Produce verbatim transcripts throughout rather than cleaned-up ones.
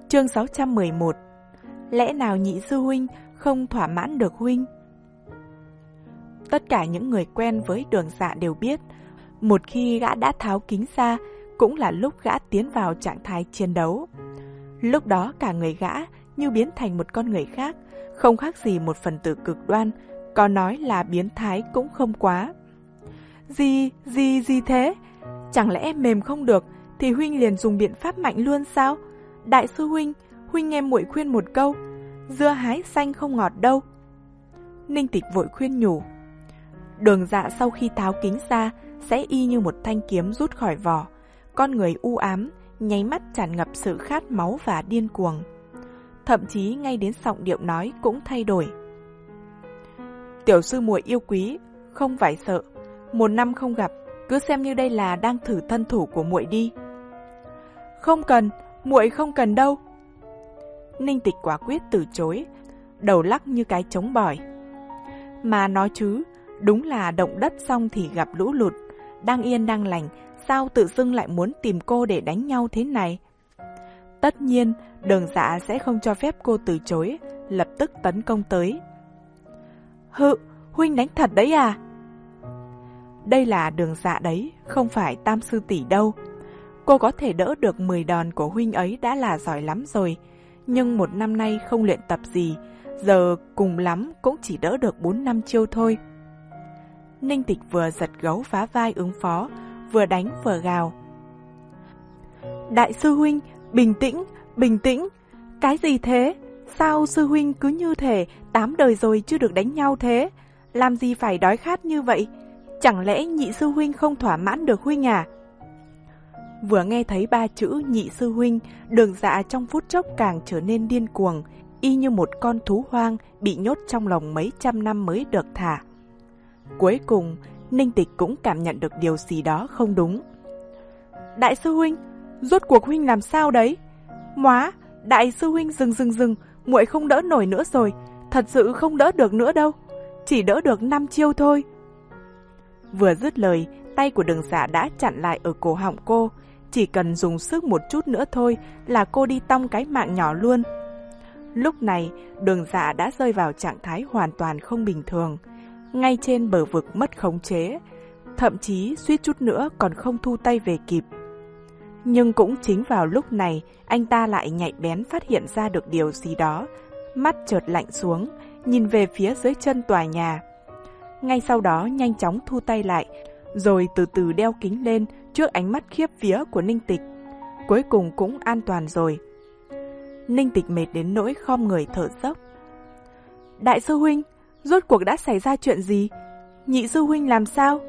Chương sáu trăm mười một. Lẽ nào nhị sư huynh không thỏa mãn được huynh? Tất cả những người quen với Đường Dạ đều biết, một khi gã đã tháo kính ra, cũng là lúc gã tiến vào trạng thái chiến đấu. Lúc đó cả người gã như biến thành một con người khác, không khác gì một phần tử cực đoan, có nói là biến thái cũng không quá. Gì, gì, gì thế? Chẳng lẽ mềm không được thì huynh liền dùng biện pháp mạnh luôn sao? Đại sư huynh, huynh nghe muội khuyên một câu, dưa hái xanh không ngọt đâu. Ninh Tịch vội khuyên nhủ. Đường Dạ sau khi tháo kính ra sẽ y như một thanh kiếm rút khỏi vỏ, con người u ám, nháy mắt tràn ngập sự khát máu và điên cuồng. Thậm chí ngay đến giọng điệu nói cũng thay đổi. Tiểu sư muội yêu quý, không phải sợ, một năm không gặp, cứ xem như đây là đang thử thân thủ của muội đi. Không cần, muội không cần đâu. Ninh Tịch quả quyết từ chối, đầu lắc như cái trống bỏi. Mà nói chứ, đúng là động đất xong thì gặp lũ lụt, đang yên đang lành, sao tự dưng lại muốn tìm cô để đánh nhau thế này? Tất nhiên, Đường Dạ sẽ không cho phép cô từ chối, lập tức tấn công tới. Hự, huynh đánh thật đấy à? Đây là Đường Dạ đấy, không phải Tam sư tỷ đâu. Cô có thể đỡ được mười đòn của huynh ấy đã là giỏi lắm rồi, nhưng một năm nay không luyện tập gì, giờ cùng lắm cũng chỉ đỡ được bốn năm chiêu thôi. Ninh Tịch vừa giật gấu phá vai ứng phó, vừa đánh vừa gào. Đại sư huynh, bình tĩnh, bình tĩnh. Cái gì thế? Sao sư huynh cứ như thể tám đời rồi chưa được đánh nhau thế? Làm gì phải đói khát như vậy? Chẳng lẽ nhị sư huynh không thỏa mãn được huynh à? Vừa nghe thấy ba chữ nhị sư huynh, Đường Dạ trong phút chốc càng trở nên điên cuồng, y như một con thú hoang bị nhốt trong lồng mấy trăm năm mới được thả. Cuối cùng, Ninh Tịch cũng cảm nhận được điều gì đó không đúng. Đại sư huynh, rốt cuộc huynh làm sao đấy? Móa, đại sư huynh dừng dừng dừng, muội không đỡ nổi nữa rồi, thật sự không đỡ được nữa đâu, chỉ đỡ được năm chiêu thôi. Vừa dứt lời, tay của Đường Dạ đã chặn lại ở cổ họng cô, chỉ cần dùng sức một chút nữa thôi là cô đi tong cái mạng nhỏ luôn. Lúc này, Đường Dạ đã rơi vào trạng thái hoàn toàn không bình thường, ngay trên bờ vực mất khống chế, thậm chí suýt chút nữa còn không thu tay về kịp. Nhưng cũng chính vào lúc này, anh ta lại nhạy bén phát hiện ra được điều gì đó, mắt chợt lạnh xuống, nhìn về phía dưới chân tòa nhà. Ngay sau đó nhanh chóng thu tay lại, rồi từ từ đeo kính lên trước ánh mắt khiếp vía của Ninh Tịch. Cuối cùng cũng an toàn rồi. Ninh Tịch mệt đến nỗi khom người thở dốc. Đại sư huynh, rốt cuộc đã xảy ra chuyện gì? Nhị sư huynh làm sao?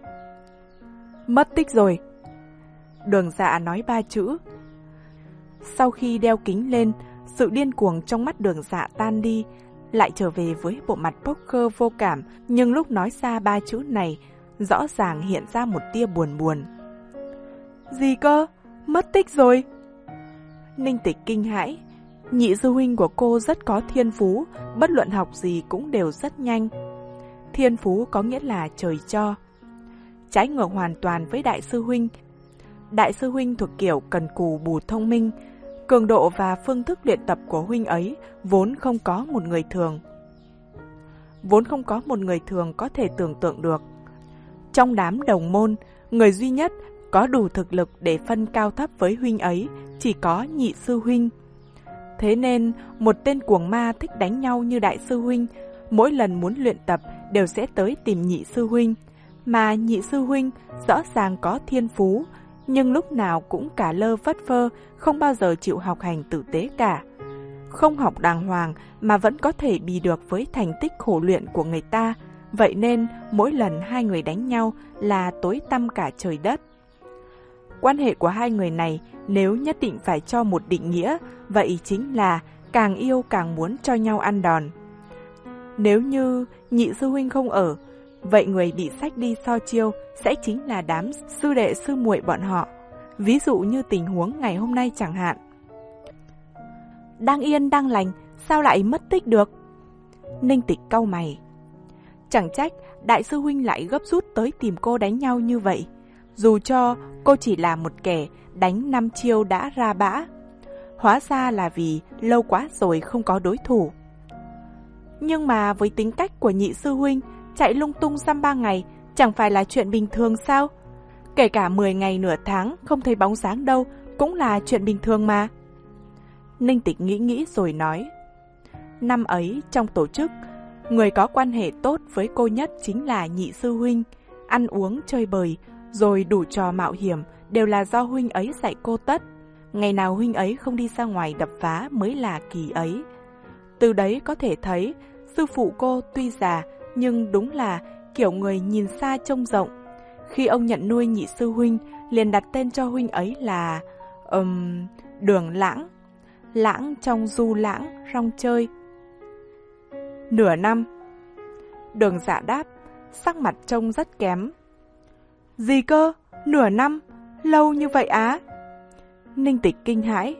Mất tích rồi. Đường Dạ nói ba chữ. Sau khi đeo kính lên, sự điên cuồng trong mắt Đường Dạ tan đi, lại trở về với bộ mặt poker vô cảm, nhưng lúc nói ra ba chữ này, rõ ràng hiện ra một tia buồn buồn. Gì cơ? Mất tích rồi? Ninh Tịch kinh hãi. Nhị sư huynh của cô rất có thiên phú, bất luận học gì cũng đều rất nhanh. Thiên phú có nghĩa là trời cho. Trái ngược hoàn toàn với đại sư huynh. Đại sư huynh thuộc kiểu cần cù bù thông minh, cường độ và phương thức luyện tập của huynh ấy vốn không có một người thường. Vốn không có một người thường có thể tưởng tượng được. Trong đám đồng môn, người duy nhất có đủ thực lực để phân cao thấp với huynh ấy chỉ có nhị sư huynh. Thế nên, một tên cuồng ma thích đánh nhau như đại sư huynh, mỗi lần muốn luyện tập đều sẽ tới tìm nhị sư huynh. Mà nhị sư huynh rõ ràng có thiên phú, nhưng lúc nào cũng cả lơ phất phơ, không bao giờ chịu học hành tử tế cả. Không học đàng hoàng mà vẫn có thể bì được với thành tích khổ luyện của người ta, vậy nên mỗi lần hai người đánh nhau là tối tăm cả trời đất. Quan hệ của hai người này nếu nhất định phải cho một định nghĩa, vậy chính là càng yêu càng muốn cho nhau ăn đòn. Nếu như nhị sư huynh không ở, vậy người bị xách đi so chiêu sẽ chính là đám sư đệ sư muội bọn họ. Ví dụ như tình huống ngày hôm nay chẳng hạn. Đang yên đang lành, sao lại mất tích được? Ninh Tịch cau mày. Chẳng trách đại sư huynh lại gấp rút tới tìm cô đánh nhau như vậy. Dù cho cô chỉ là một kẻ đánh năm chiêu đã ra bã. hóa ra là vì lâu quá rồi không có đối thủ. Nhưng mà với tính cách của nhị sư huynh, chạy lung tung dăm ba ngày chẳng phải là chuyện bình thường sao? Kể cả mười ngày nửa tháng không thấy bóng dáng đâu cũng là chuyện bình thường mà. Ninh Tịch nghĩ nghĩ rồi nói, năm ấy trong tổ chức, người có quan hệ tốt với cô nhất chính là nhị sư huynh. Ăn uống chơi bời rồi đủ trò mạo hiểm đều là do huynh ấy dạy cô tất. Ngày nào huynh ấy không đi ra ngoài đập phá mới là kỳ ấy. Từ đấy có thể thấy sư phụ cô tuy già nhưng đúng là kiểu người nhìn xa trông rộng. Khi ông nhận nuôi nhị sư huynh liền đặt tên cho huynh ấy là um, Đường Lãng. Lãng trong du lãng rong chơi. Nửa năm. Đường Dạ đáp, sắc mặt trông rất kém. Gì cơ? Nửa năm? Lâu như vậy á? Ninh Tịch kinh hãi.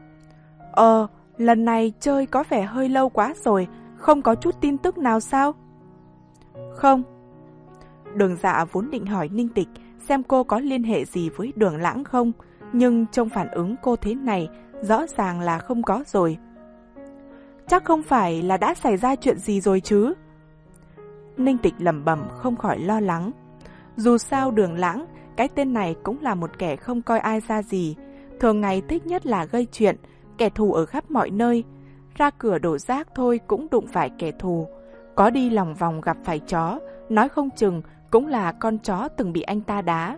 Ờ, lần này chơi có vẻ hơi lâu quá rồi, không có chút tin tức nào sao? Không. Đường Dạ vốn định hỏi Ninh Tịch xem cô có liên hệ gì với Đường Lãng không, nhưng trong phản ứng cô thế này, rõ ràng là không có rồi. Chắc không phải là đã xảy ra chuyện gì rồi chứ? Ninh Tịch lẩm bẩm không khỏi lo lắng. Dù sao Đường Lãng, cái tên này cũng là một kẻ không coi ai ra gì. Thường ngày thích nhất là gây chuyện, kẻ thù ở khắp mọi nơi. Ra cửa đổ rác thôi cũng đụng phải kẻ thù. Có đi lòng vòng gặp phải chó, nói không chừng cũng là con chó từng bị anh ta đá.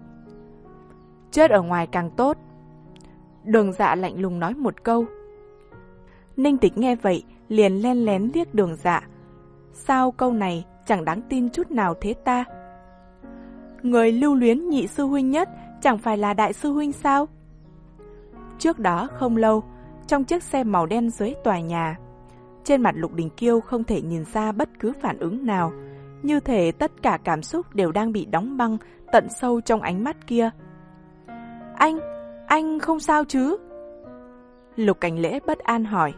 Chết ở ngoài càng tốt. Đường Dạ lạnh lùng nói một câu. Ninh Tịch nghe vậy liền len lén liếc Đường Dạ. Sao câu này chẳng đáng tin chút nào thế ta? Người lưu luyến nhị sư huynh nhất chẳng phải là đại sư huynh sao? Trước đó không lâu, trong chiếc xe màu đen dưới tòa nhà, trên mặt Lục Đình Kiêu không thể nhìn ra bất cứ phản ứng nào, như thể tất cả cảm xúc đều đang bị đóng băng tận sâu trong ánh mắt kia. Anh, anh không sao chứ? Lục Cảnh Lễ bất an hỏi.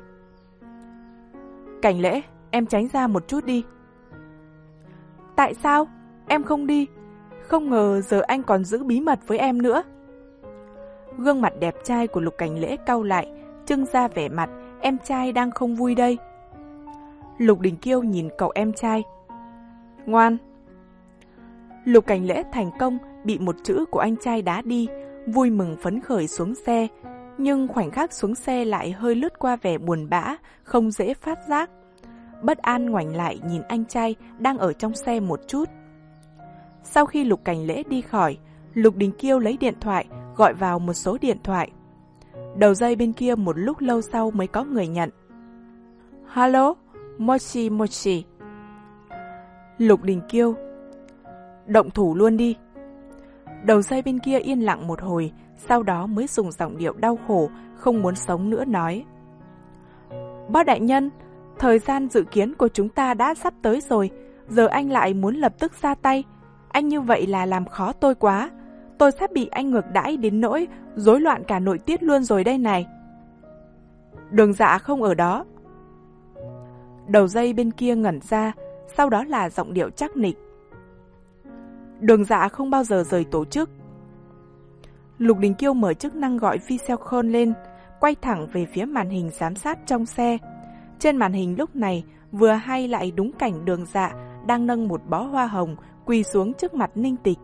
Cảnh Lễ, em tránh ra một chút đi. Tại sao? Em không đi. Không ngờ giờ anh còn giữ bí mật với em nữa. Gương mặt đẹp trai của Lục Cảnh Lễ cau lại, trưng ra vẻ mặt em trai đang không vui đây. Lục Đình Kiêu nhìn cậu em trai. Ngoan. Lục Cảnh Lễ thành công bị một chữ của anh trai đá đi, vui mừng phấn khởi xuống xe, nhưng khoảnh khắc xuống xe lại hơi lướt qua vẻ buồn bã, không dễ phát giác. Bất an ngoảnh lại nhìn anh trai đang ở trong xe một chút. Sau khi Lục Cảnh Lễ đi khỏi, Lục Đình Kiêu lấy điện thoại gọi vào một số điện thoại. Đầu dây bên kia một lúc lâu sau mới có người nhận. Hello, Mochi Mochi. Lục Đình Kiêu. Động thủ luôn đi. Đầu dây bên kia yên lặng một hồi, sau đó mới dùng giọng điệu đau khổ, không muốn sống nữa nói. Bác đại nhân, thời gian dự kiến của chúng ta đã sắp tới rồi, giờ anh lại muốn lập tức ra tay. Anh như vậy là làm khó tôi quá. Tôi sắp bị anh ngược đãi đến nỗi rối loạn cả nội tiết luôn rồi đây này. Đường Dạ không ở đó. Đầu dây bên kia ngẩn ra, sau đó là giọng điệu chắc nịch. Đường Dạ không bao giờ rời tổ chức. Lục Đình Kiêu mở chức năng gọi video call lên, quay thẳng về phía màn hình giám sát trong xe. Trên màn hình lúc này vừa hay lại đúng cảnh Đường Dạ đang nâng một bó hoa hồng quỳ xuống trước mặt Ninh Tịch.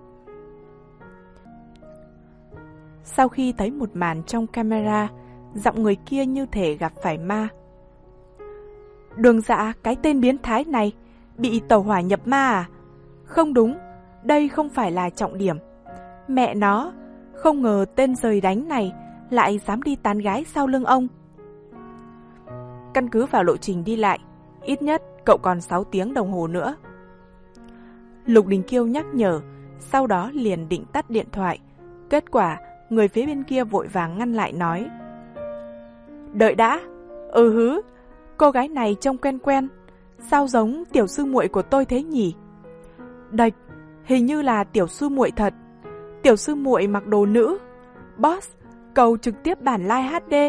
Sau khi thấy một màn trong camera, giọng người kia như thể gặp phải ma. Đường Dạ, cái tên biến thái này, bị tẩu hỏa nhập ma à? Không đúng, đây không phải là trọng điểm. Mẹ nó, không ngờ tên giời đánh này lại dám đi tán gái sau lưng ông. Căn cứ vào lộ trình đi lại, ít nhất cậu còn sáu tiếng đồng hồ nữa. Lục Đình Kiêu nhắc nhở, sau đó liền định tắt điện thoại. Kết quả, người phía bên kia vội vàng ngăn lại nói. Đợi đã, ừ hứ, cô gái này trông quen quen, sao giống tiểu sư muội của tôi thế nhỉ? Đạch, hình như là tiểu sư muội thật. Tiểu sư muội mặc đồ nữ. Boss, cầu trực tiếp bản live hát đê.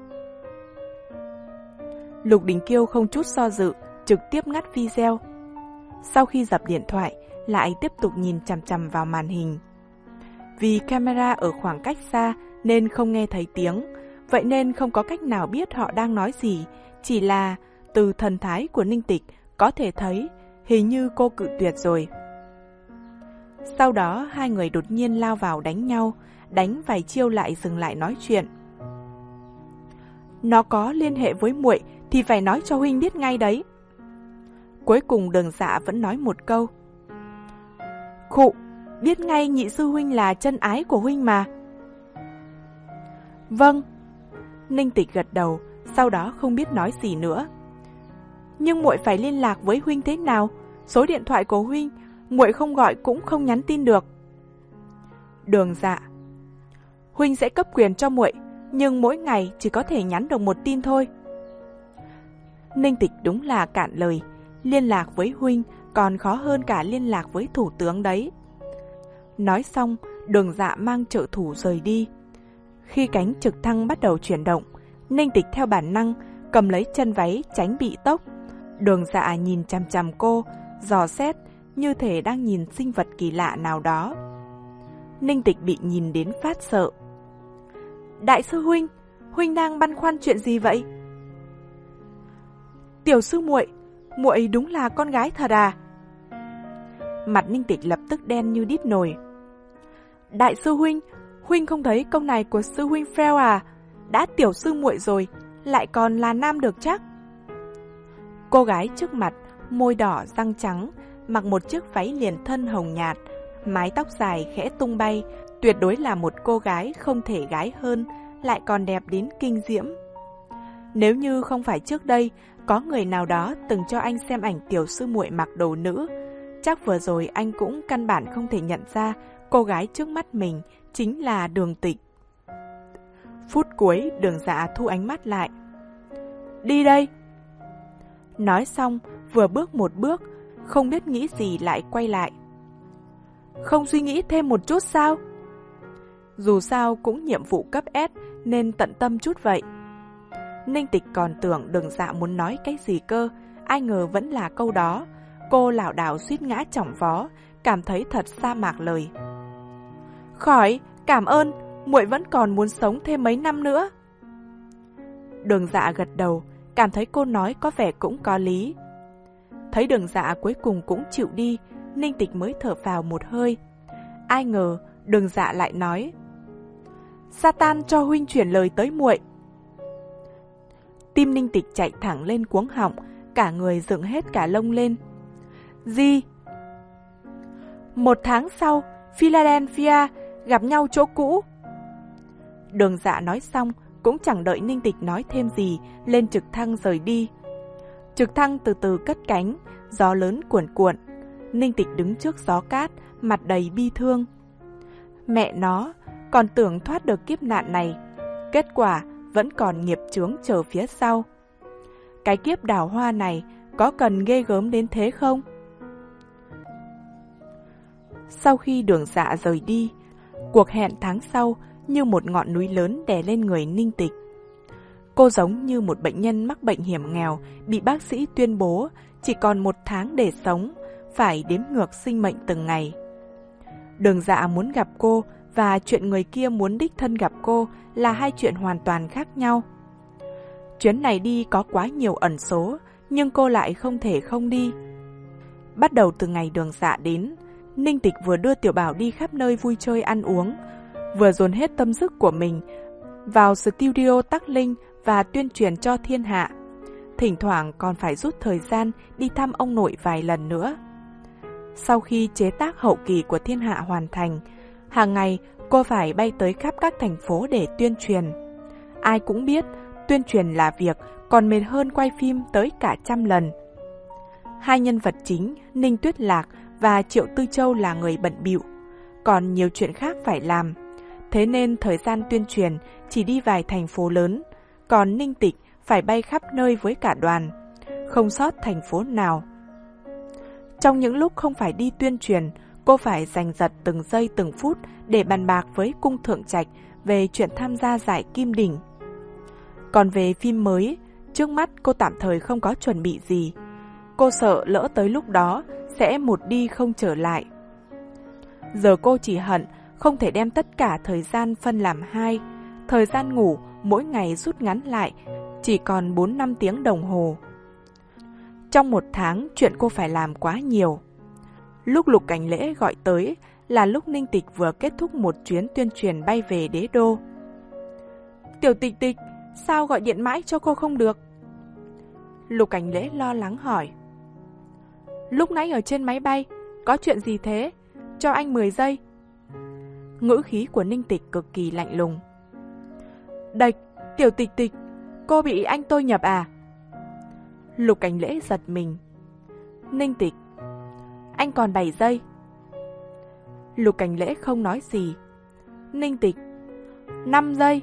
Lục Đình Kiêu không chút do dự, trực tiếp ngắt video. Sau khi dập điện thoại, lại tiếp tục nhìn chằm chằm vào màn hình. Vì camera ở khoảng cách xa nên không nghe thấy tiếng, vậy nên không có cách nào biết họ đang nói gì, chỉ là từ thần thái của Ninh Tịch có thể thấy hình như cô cự tuyệt rồi. Sau đó hai người đột nhiên lao vào đánh nhau, đánh vài chiêu lại dừng lại nói chuyện. Nó có liên hệ với muội thì phải nói cho huynh biết ngay đấy. Cuối cùng Đường Dạ vẫn nói một câu. Khụ, biết ngay nhị sư huynh là chân ái của huynh mà. Vâng. Ninh Tịch gật đầu, sau đó không biết nói gì nữa. Nhưng muội phải liên lạc với huynh thế nào? Số điện thoại của huynh, muội không gọi cũng không nhắn tin được. Đường Dạ. Huynh sẽ cấp quyền cho muội, nhưng mỗi ngày chỉ có thể nhắn được một tin thôi. Ninh Tịch đúng là cạn lời, liên lạc với huynh còn khó hơn cả liên lạc với thủ tướng đấy. Nói xong, Đường Dạ mang trợ thủ rời đi. Khi cánh trực thăng bắt đầu chuyển động, Ninh Tịch theo bản năng cầm lấy chân váy tránh bị tốc. Đường Dạ nhìn chằm chằm cô, dò xét như thể đang nhìn sinh vật kỳ lạ nào đó. Ninh Tịch bị nhìn đến phát sợ. Đại sư huynh, huynh đang băn khoăn chuyện gì vậy? Tiểu sư muội, muội đúng là con gái thật à? Mặt Ninh Tịch lập tức đen như đít nồi. Đại sư huynh, huynh không thấy câu này của sư huynh Freo à? Đã tiểu sư muội rồi, lại còn là nam được chắc. Cô gái trước mặt, môi đỏ răng trắng, mặc một chiếc váy liền thân hồng nhạt, mái tóc dài khẽ tung bay, tuyệt đối là một cô gái không thể gái hơn, lại còn đẹp đến kinh diễm. Nếu như không phải trước đây có người nào đó từng cho anh xem ảnh tiểu sư muội mặc đồ nữ, chắc vừa rồi anh cũng căn bản không thể nhận ra cô gái trước mắt mình chính là Đường Tịch. Phút cuối, Đường Dạ thu ánh mắt lại. Đi đây! Nói xong, vừa bước một bước, không biết nghĩ gì lại quay lại. Không suy nghĩ thêm một chút sao? Dù sao cũng nhiệm vụ cấp S nên tận tâm chút vậy. Ninh Tịch còn tưởng Đường Dạ muốn nói cái gì cơ, ai ngờ vẫn là câu đó. Cô lảo đảo suýt ngã chỏng vó, cảm thấy thật sa mạc lời. Khỏi, cảm ơn, muội vẫn còn muốn sống thêm mấy năm nữa. Đường Dạ gật đầu, cảm thấy cô nói có vẻ cũng có lý. Thấy Đường Dạ cuối cùng cũng chịu đi, Ninh Tịch mới thở phào một hơi. Ai ngờ Đường Dạ lại nói, Satan cho huynh chuyển lời tới muội. Tim Ninh Tịch chạy thẳng lên cuống họng, cả người dựng hết cả lông lên. Gì? Một tháng sau, Philadelphia, gặp nhau chỗ cũ. Đường Dạ nói xong, cũng chẳng đợi Ninh Tịch nói thêm gì, lên trực thăng rời đi. Trực thăng từ từ cất cánh, gió lớn cuồn cuộn. Ninh Tịch đứng trước gió cát, mặt đầy bi thương. Mẹ nó, còn tưởng thoát được kiếp nạn này, kết quả vẫn còn nghiệp chướng chờ phía sau. Cái kiếp đào hoa này có cần ghê gớm đến thế không? Sau khi Đường Dạ rời đi, cuộc hẹn tháng sau như một ngọn núi lớn đè lên người Ninh Tịch. Cô giống như một bệnh nhân mắc bệnh hiểm nghèo bị bác sĩ tuyên bố chỉ còn một tháng để sống, phải đếm ngược sinh mệnh từng ngày. Đường Dạ muốn gặp cô và chuyện người kia muốn đích thân gặp cô là hai chuyện hoàn toàn khác nhau. Chuyến này đi có quá nhiều ẩn số, nhưng cô lại không thể không đi. Bắt đầu từ ngày Đường Dạ đến, Ninh Tịch vừa đưa Tiểu Bảo đi khắp nơi vui chơi ăn uống, vừa dồn hết tâm sức của mình vào studio Tắc Linh và tuyên truyền cho thiên hạ. Thỉnh thoảng còn phải rút thời gian đi thăm ông nội vài lần nữa. Sau khi chế tác hậu kỳ của thiên hạ hoàn thành, hàng ngày cô phải bay tới khắp các thành phố để tuyên truyền. Ai cũng biết, tuyên truyền là việc còn mệt hơn quay phim tới cả trăm lần. Hai nhân vật chính, Ninh Tuyết Lạc và Triệu Tư Châu là người bận bịu, còn nhiều chuyện khác phải làm. Thế nên thời gian tuyên truyền chỉ đi vài thành phố lớn, còn Ninh Tịch phải bay khắp nơi với cả đoàn, không sót thành phố nào. Trong những lúc không phải đi tuyên truyền, cô phải giành giật từng giây từng phút để bàn bạc với cung thượng trạch về chuyện tham gia giải Kim Đỉnh. Còn về phim mới, trước mắt cô tạm thời không có chuẩn bị gì. Cô sợ lỡ tới lúc đó sẽ một đi không trở lại. Giờ cô chỉ hận không thể đem tất cả thời gian phân làm hai, thời gian ngủ mỗi ngày rút ngắn lại, chỉ còn bốn năm tiếng đồng hồ. Trong một tháng, chuyện cô phải làm quá nhiều. Lúc Lục Cảnh Lễ gọi tới là lúc Ninh Tịch vừa kết thúc một chuyến tuyên truyền bay về đế đô. Tiểu Tịch Tịch, sao gọi điện mãi cho cô không được? Lục Cảnh Lễ lo lắng hỏi. Lúc nãy ở trên máy bay, có chuyện gì thế? Cho anh mười giây. Ngữ khí của Ninh Tịch cực kỳ lạnh lùng. Đạch, Tiểu Tịch Tịch, cô bị anh tôi nhập à? Lục Cảnh Lễ giật mình. Ninh Tịch, anh còn bảy giây. Lục Cảnh Lễ không nói gì. Ninh Tịch, năm giây.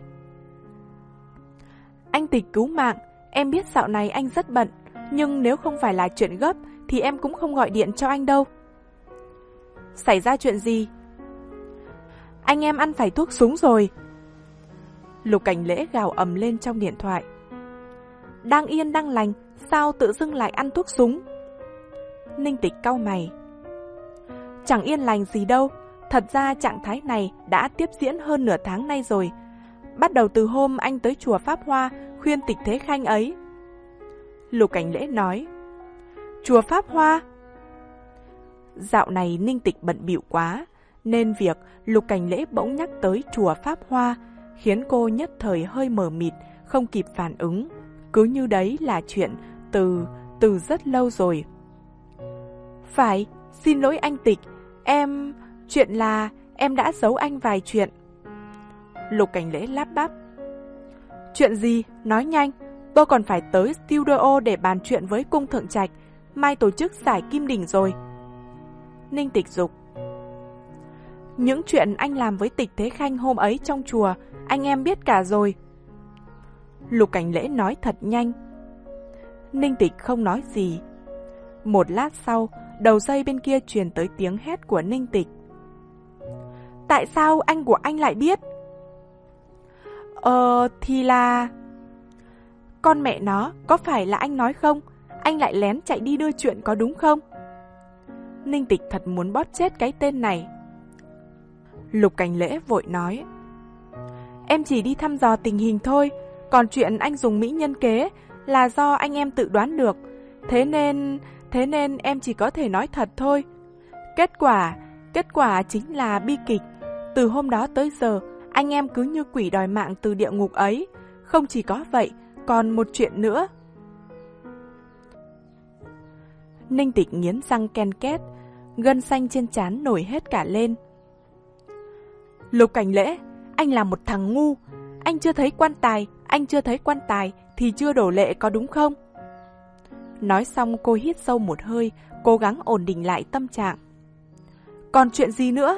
Anh Tịch cứu mạng, em biết dạo này anh rất bận, nhưng nếu không phải là chuyện gấp thì em cũng không gọi điện cho anh đâu. Xảy ra chuyện gì? Anh em ăn phải thuốc súng rồi. Lục Cảnh Lễ gào ầm lên trong điện thoại. Đang yên đang lành, sao tự dưng lại ăn thuốc súng? Ninh Tịch cau mày. Chẳng yên lành gì đâu, thật ra trạng thái này đã tiếp diễn hơn nửa tháng nay rồi. Bắt đầu từ hôm anh tới chùa Pháp Hoa khuyên Tịch Thế Khanh ấy. Lục Cảnh Lễ nói. Chùa Pháp Hoa? Dạo này Ninh Tịch bận bịu quá, nên việc Lục Cảnh Lễ bỗng nhắc tới chùa Pháp Hoa khiến cô nhất thời hơi mờ mịt, không kịp phản ứng. Cứ như đấy là chuyện từ, từ rất lâu rồi. Phải, xin lỗi anh Tịch, em... Chuyện là em đã giấu anh vài chuyện. Lục Cảnh Lễ lắp bắp. Chuyện gì? Nói nhanh, tôi còn phải tới studio để bàn chuyện với cung thượng trạch, mai tổ chức giải Kim Đỉnh rồi. Ninh Tịch dục. Những chuyện anh làm với Tịch Thế Khanh hôm ấy trong chùa, anh em biết cả rồi. Lục Cảnh Lễ nói thật nhanh. Ninh Tịch không nói gì. Một lát sau, đầu dây bên kia truyền tới tiếng hét của Ninh Tịch. Tại sao anh của anh lại biết? Ờ, thì là... Con mẹ nó, có phải là anh nói không? Anh lại lén chạy đi đưa chuyện có đúng không? Ninh Tịch thật muốn bóp chết cái tên này. Lục Cảnh Lễ vội nói. Em chỉ đi thăm dò tình hình thôi, còn chuyện anh dùng mỹ nhân kế là do anh em tự đoán được. Thế nên... Thế nên em chỉ có thể nói thật thôi. Kết quả... Kết quả chính là bi kịch. Từ hôm đó tới giờ, anh em cứ như quỷ đòi mạng từ địa ngục ấy. Không chỉ có vậy, còn một chuyện nữa. Ninh Tịch nghiến răng ken két, gân xanh trên trán nổi hết cả lên. Lục Cảnh Lễ, anh là một thằng ngu. Anh chưa thấy quan tài, anh chưa thấy quan tài thì chưa đổ lệ có đúng không? Nói xong cô hít sâu một hơi, cố gắng ổn định lại tâm trạng. Còn chuyện gì nữa?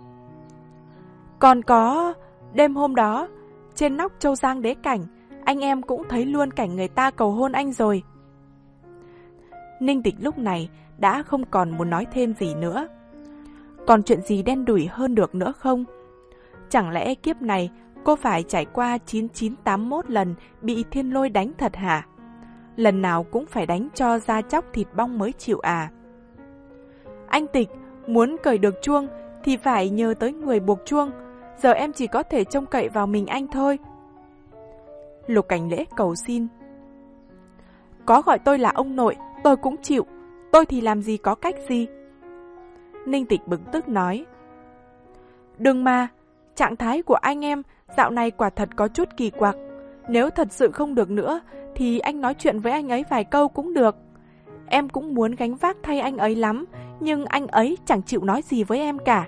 Còn có... Đêm hôm đó, trên nóc Châu Giang Đế Cảnh, anh em cũng thấy luôn cảnh người ta cầu hôn anh rồi. Ninh Tịch lúc này đã không còn muốn nói thêm gì nữa. Còn chuyện gì đen đủi hơn được nữa không? Chẳng lẽ kiếp này cô phải trải qua chín chín tám mốt lần bị thiên lôi đánh thật hả? Lần nào cũng phải đánh cho da chóc thịt bong mới chịu à? Anh Tịch, muốn cởi được chuông thì phải nhờ tới người buộc chuông. Giờ em chỉ có thể trông cậy vào mình anh thôi. Lục Cảnh Lễ cầu xin. Có gọi tôi là ông nội, tôi cũng chịu. Tôi thì làm gì có cách gì? Ninh Tịch bực tức nói. Đừng mà, trạng thái của anh em dạo này quả thật có chút kỳ quặc. Nếu thật sự không được nữa thì anh nói chuyện với anh ấy vài câu cũng được. Em cũng muốn gánh vác thay anh ấy lắm, nhưng anh ấy chẳng chịu nói gì với em cả.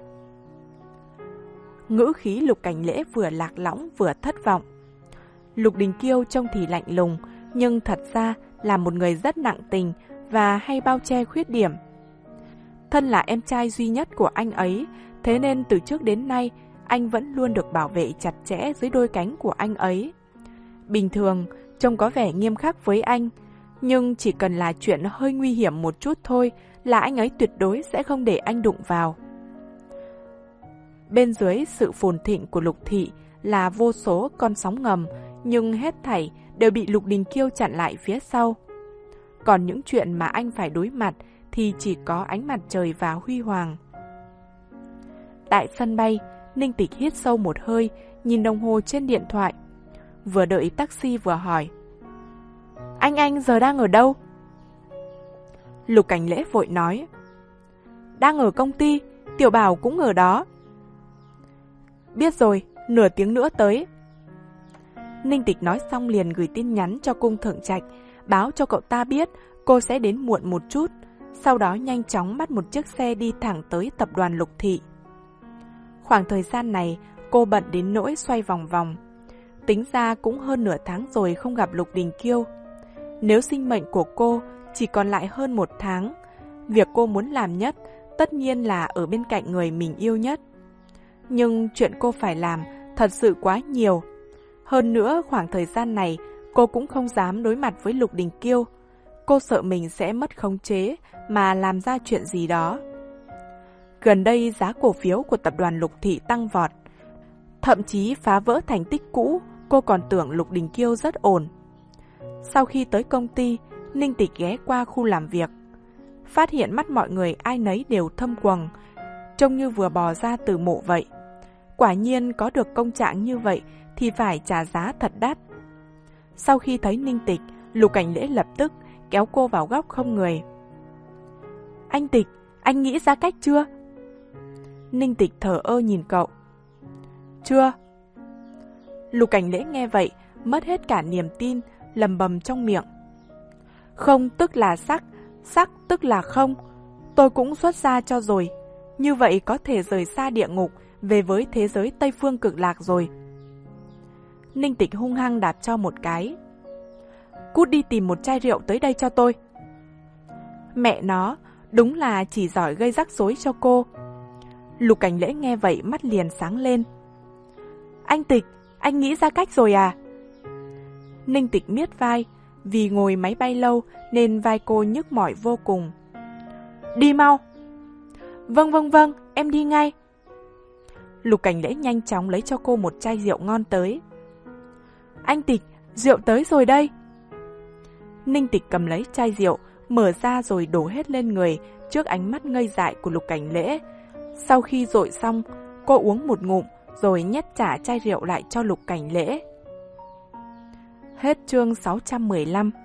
Ngữ khí Lục Cảnh Lễ vừa lạc lõng vừa thất vọng. Lục Đình Kiêu trông thì lạnh lùng, nhưng thật ra là một người rất nặng tình và hay bao che khuyết điểm. Thân là em trai duy nhất của anh ấy, thế nên từ trước đến nay anh vẫn luôn được bảo vệ chặt chẽ dưới đôi cánh của anh ấy. Bình thường trông có vẻ nghiêm khắc với anh, nhưng chỉ cần là chuyện hơi nguy hiểm một chút thôi là anh ấy tuyệt đối sẽ không để anh đụng vào. Bên dưới sự phồn thịnh của Lục thị là vô số con sóng ngầm, nhưng hết thảy đều bị Lục Đình Kiêu chặn lại phía sau. Còn những chuyện mà anh phải đối mặt thì chỉ có ánh mặt trời và huy hoàng. Tại sân bay, Ninh Tịch hít sâu một hơi, nhìn đồng hồ trên điện thoại. vừa đợi taxi vừa hỏi. Anh anh giờ đang ở đâu? Lục Cảnh Lễ vội nói. Đang ở công ty, Tiểu Bảo cũng ở đó. Biết rồi, nửa tiếng nữa tới. Ninh Tịch nói xong liền gửi tin nhắn cho Cung Thượng Trạch, báo cho cậu ta biết cô sẽ đến muộn một chút, sau đó nhanh chóng bắt một chiếc xe đi thẳng tới tập đoàn Lục Thị. Khoảng thời gian này, cô bận đến nỗi xoay vòng vòng. Tính ra cũng hơn nửa tháng rồi không gặp Lục Đình Kiêu. Nếu sinh mệnh của cô chỉ còn lại hơn một tháng, việc cô muốn làm nhất tất nhiên là ở bên cạnh người mình yêu nhất. Nhưng chuyện cô phải làm thật sự quá nhiều. Hơn nữa khoảng thời gian này cô cũng không dám đối mặt với Lục Đình Kiêu. Cô sợ mình sẽ mất khống chế mà làm ra chuyện gì đó. Gần đây giá cổ phiếu của tập đoàn Lục Thị tăng vọt. Thậm chí phá vỡ thành tích cũ, cô còn tưởng Lục Đình Kiêu rất ổn. Sau khi tới công ty, Ninh Tịch ghé qua khu làm việc. Phát hiện mắt mọi người ai nấy đều thâm quầng, trông như vừa bò ra từ mộ vậy. Quả nhiên có được công trạng như vậy thì phải trả giá thật đắt. Sau khi thấy Ninh Tịch, Lục Cảnh Lễ lập tức kéo cô vào góc không người. Anh Tịch, anh nghĩ ra cách chưa? Ninh Tịch thờ ơ nhìn cậu. Chưa. Lục Cảnh Lễ nghe vậy, mất hết cả niềm tin, lầm bầm trong miệng. Không tức là sắc, sắc tức là không. Tôi cũng xuất ra cho rồi. Như vậy có thể rời xa địa ngục, về với thế giới Tây Phương Cực Lạc rồi. Ninh Tịch hung hăng đạp cho một cái. Cút đi tìm một chai rượu tới đây cho tôi. Mẹ nó, đúng là chỉ giỏi gây rắc rối cho cô. Lục Cảnh Lễ nghe vậy mắt liền sáng lên. Anh Tịch, anh nghĩ ra cách rồi à? Ninh Tịch miết vai, vì ngồi máy bay lâu nên vai cô nhức mỏi vô cùng. Đi mau. Vâng vâng vâng, em đi ngay. Lục Cảnh Lễ nhanh chóng lấy cho cô một chai rượu ngon tới. Anh Tịch, rượu tới rồi đây. Ninh Tịch cầm lấy chai rượu, mở ra rồi đổ hết lên người trước ánh mắt ngây dại của Lục Cảnh Lễ. Sau khi dội xong, cô uống một ngụm rồi nhét trả chai rượu lại cho Lục Cảnh Lễ. Hết chương sáu trăm mười lăm.